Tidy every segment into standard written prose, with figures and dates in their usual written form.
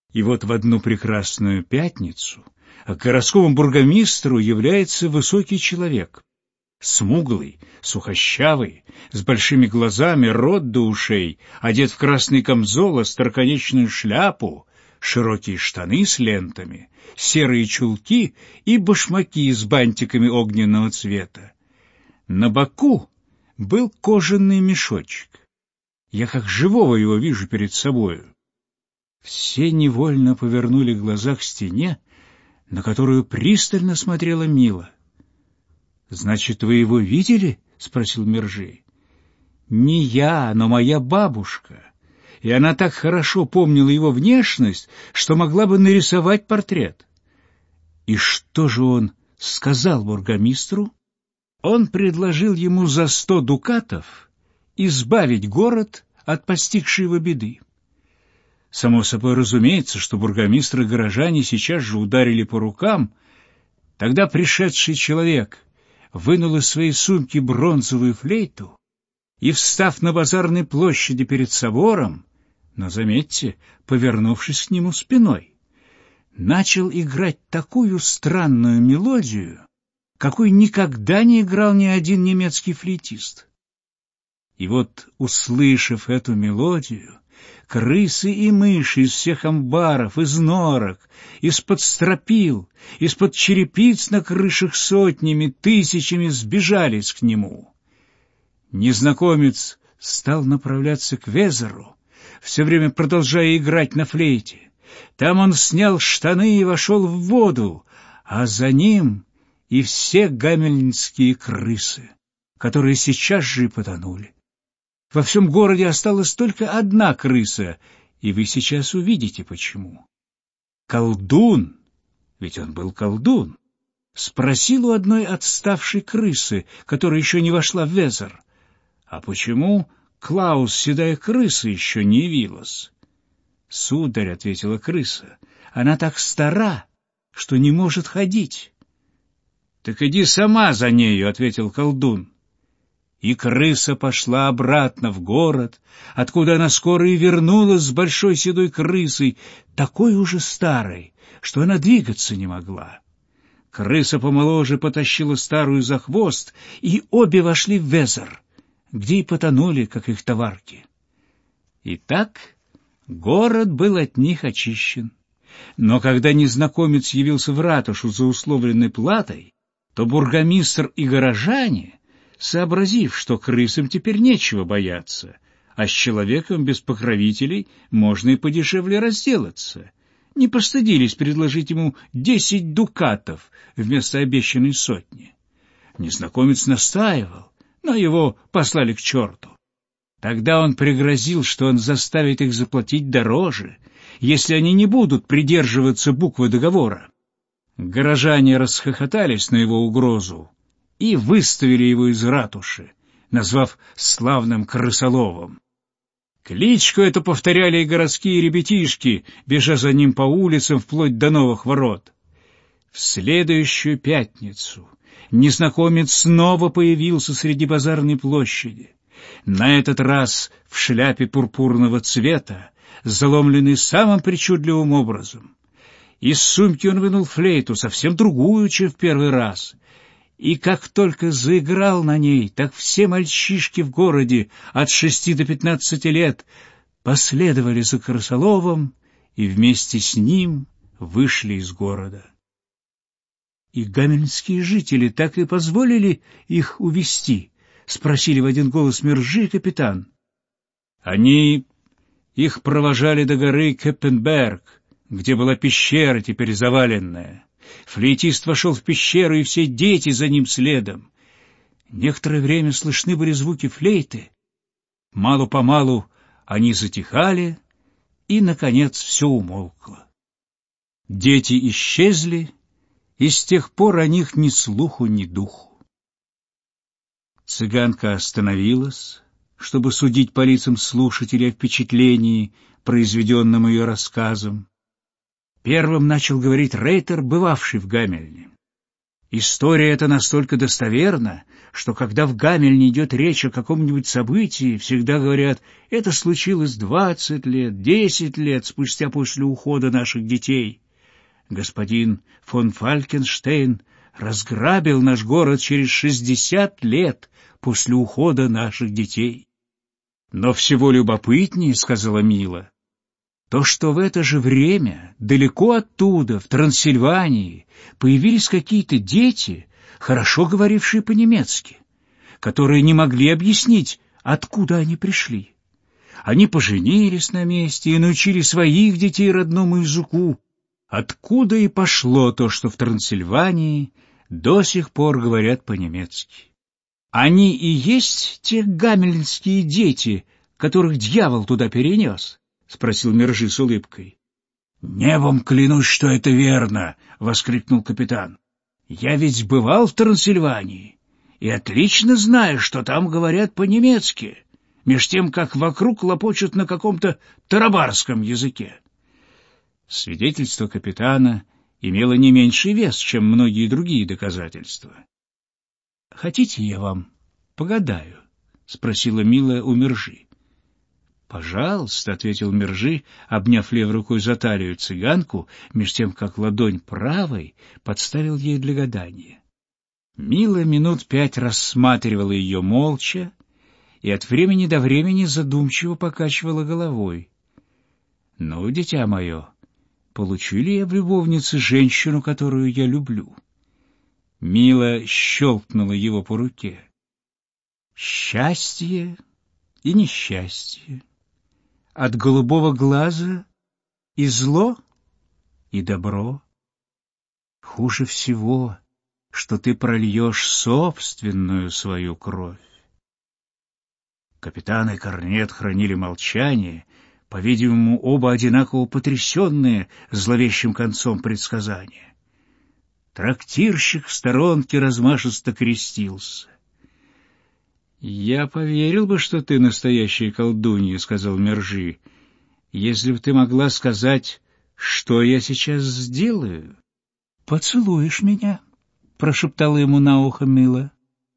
И вот в одну прекрасную пятницу к городскому бургомистру является высокий человек, смуглый, сухощавый, с большими глазами, рот до ушей, одет в красный камзол, остроконечную шляпу, широкие штаны с лентами, серые чулки и башмаки с бантиками огненного цвета. На боку был кожаный мешочек. Я как живого его вижу перед собою. Все невольно повернули глаза к стене, на которую пристально смотрела Мила. — Значит, вы его видели? — спросил Мержи. — Не я, но моя бабушка. И она так хорошо помнила его внешность, что могла бы нарисовать портрет. И что же он сказал бургомистру? Он предложил ему за 100 дукатов избавить город от постигшей его беды. Само собой разумеется, что бургомистр и горожане сейчас же ударили по рукам. Тогда пришедший человек вынул из своей сумки бронзовую флейту и, встав на базарной площади перед собором, но, заметьте, повернувшись к нему спиной, начал играть такую странную мелодию, какой никогда не играл ни один немецкий флейтист. И вот, услышав эту мелодию, крысы и мыши из всех амбаров, из норок, из-под стропил, из-под черепиц на крышах сотнями, тысячами сбежались к нему. Незнакомец стал направляться к Везеру, все время продолжая играть на флейте. Там он снял штаны и вошел в воду, а за ним и все гамельнские крысы, которые сейчас же и потонули. Во всем городе осталась только одна крыса, и вы сейчас увидите, почему. Колдун, ведь он был колдун, спросил у одной отставшей крысы, которая еще не вошла в Везер, а почему Клаус, седая крыса, еще не явилась? «Сударь», — ответила крыса, — «она так стара, что не может ходить». «Так иди сама за нею», — ответил колдун. И крыса пошла обратно в город, откуда она скоро и вернулась с большой седой крысой, такой уже старой, что она двигаться не могла. Крыса помоложе потащила старую за хвост, и обе вошли в Везер, где и потонули, как их товарки. Итак, город был от них очищен. Но когда незнакомец явился в ратушу за условленной платой, то бургомистр и горожане, сообразив, что крысам теперь нечего бояться, а с человеком без покровителей можно и подешевле разделаться, не постыдились предложить ему 10 дукатов вместо обещанной 100. Незнакомец настаивал, но его послали к черту. Тогда он пригрозил, что он заставит их заплатить дороже, если они не будут придерживаться буквы договора. Горожане расхохотались на его угрозу и выставили его из ратуши, назвав славным крысоловом. Кличку эту повторяли и городские ребятишки, бежа за ним по улицам вплоть до новых ворот. В следующую пятницу незнакомец снова появился среди базарной площади, на этот раз в шляпе пурпурного цвета, заломленной самым причудливым образом. Из сумки он вынул флейту, совсем другую, чем в первый раз, и как только заиграл на ней, так все мальчишки в городе от 6 до 15 лет последовали за крысоловом и вместе с ним вышли из города. И гамельнские жители так и позволили их увести, спросили в один голос Мержи и капитан. Они их провожали до горы Кеппенберг, где была пещера, теперь заваленная. Флейтист вошел в пещеру, и все дети за ним следом. Некоторое время слышны были звуки флейты. Мало-помалу они затихали, и, наконец, все умолкло. Дети исчезли, и с тех пор о них ни слуху, ни духу. Цыганка остановилась, чтобы судить по лицам слушателей о впечатлении, произведенном ее рассказом. Первым начал говорить рейтер, бывавший в Гамельне. История эта настолько достоверна, что когда в Гамельне идет речь о каком-нибудь событии, всегда говорят: это случилось 20 лет, 10 лет спустя после ухода наших детей. Господин фон Фалькенштейн разграбил наш город через 60 лет после ухода наших детей. Но всего любопытнее, — сказала Мила, — то, что в это же время далеко оттуда, в Трансильвании, появились какие-то дети, хорошо говорившие по-немецки, которые не могли объяснить, откуда они пришли. Они поженились на месте и научили своих детей родному языку, откуда и пошло то, что в Трансильвании до сих пор говорят по-немецки. Они и есть те гамельнские дети, которых дьявол туда перенес? — спросил Мержи с улыбкой. — Небом клянусь, что это верно! — воскликнул капитан. — Я ведь бывал в Трансильвании и отлично знаю, что там говорят по-немецки, меж тем, как вокруг лопочут на каком-то тарабарском языке. Свидетельство капитана имело не меньший вес, чем многие другие доказательства. — Хотите, я вам погадаю? — спросила Мила у Мержи. — Пожалуйста, — ответил Мержи, обняв левой рукой за талию цыганку, меж тем как ладонь правой подставил ей для гадания. Мила минут 5 рассматривала ее молча и от времени до времени задумчиво покачивала головой. — Ну, дитя мое, получу ли я в любовнице женщину, которую я люблю? Мила щелкнула его по руке. Счастье и несчастье, от голубого глаза и зло, и добро. Хуже всего, что ты прольешь собственную свою кровь. Капитан и корнет хранили молчание, по-видимому, оба одинаково потрясенные зловещим концом предсказания. Трактирщик в сторонке размашисто крестился. — Я поверил бы, что ты настоящая колдунья, — сказал Мержи, — если бы ты могла сказать, что я сейчас сделаю. — Поцелуешь меня, — прошептала ему на ухо Мила.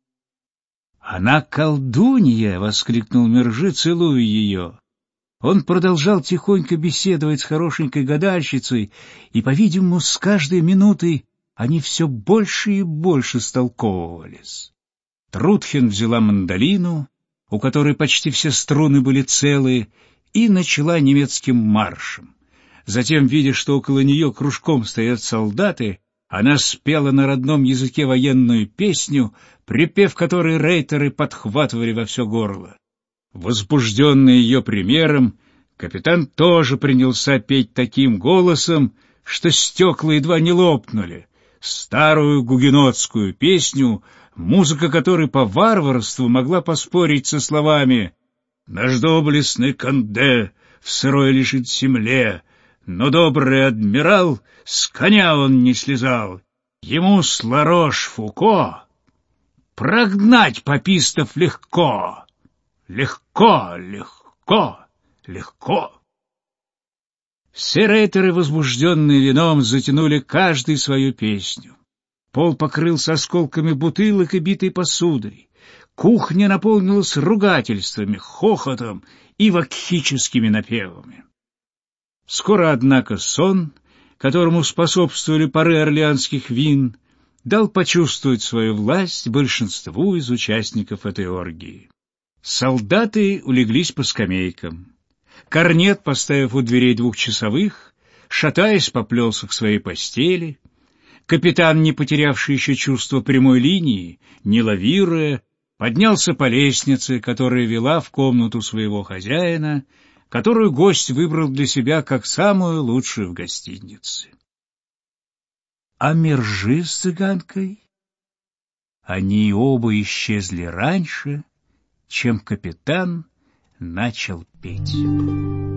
— Она колдунья! — воскликнул Мержи, целуя ее. Он продолжал тихонько беседовать с хорошенькой гадальщицей, и, по-видимому, с каждой минутой они все больше и больше столковывались. Трутхен взяла мандолину, у которой почти все струны были целые, и начала немецким маршем. Затем, видя, что около нее кружком стоят солдаты, она спела на родном языке военную песню, припев которой рейтеры подхватывали во все горло. Возбужденный ее примером, капитан тоже принялся петь таким голосом, что стекла едва не лопнули. Старую гугенотскую песню, музыка которой по варварству могла поспорить со словами «Наш доблестный Канде в сырой лежит земле, но добрый адмирал с коня он не слезал. Ему с Ларош-Фуко прогнать папистов легко, легко, легко, легко». Все рейтеры, возбужденные вином, затянули каждый свою песню. Пол покрылся осколками бутылок и битой посудой. Кухня наполнилась ругательствами, хохотом и вакхическими напевами. Скоро, однако, сон, которому способствовали пары орлеанских вин, дал почувствовать свою власть большинству из участников этой оргии. Солдаты улеглись по скамейкам. Корнет, поставив у дверей двухчасовых, шатаясь, поплелся к своей постели. Капитан, не потерявший еще чувство прямой линии, не лавируя, поднялся по лестнице, которая вела в комнату своего хозяина, которую гость выбрал для себя как самую лучшую в гостинице. А Мержи с цыганкой? Они оба исчезли раньше, чем капитан начал петь.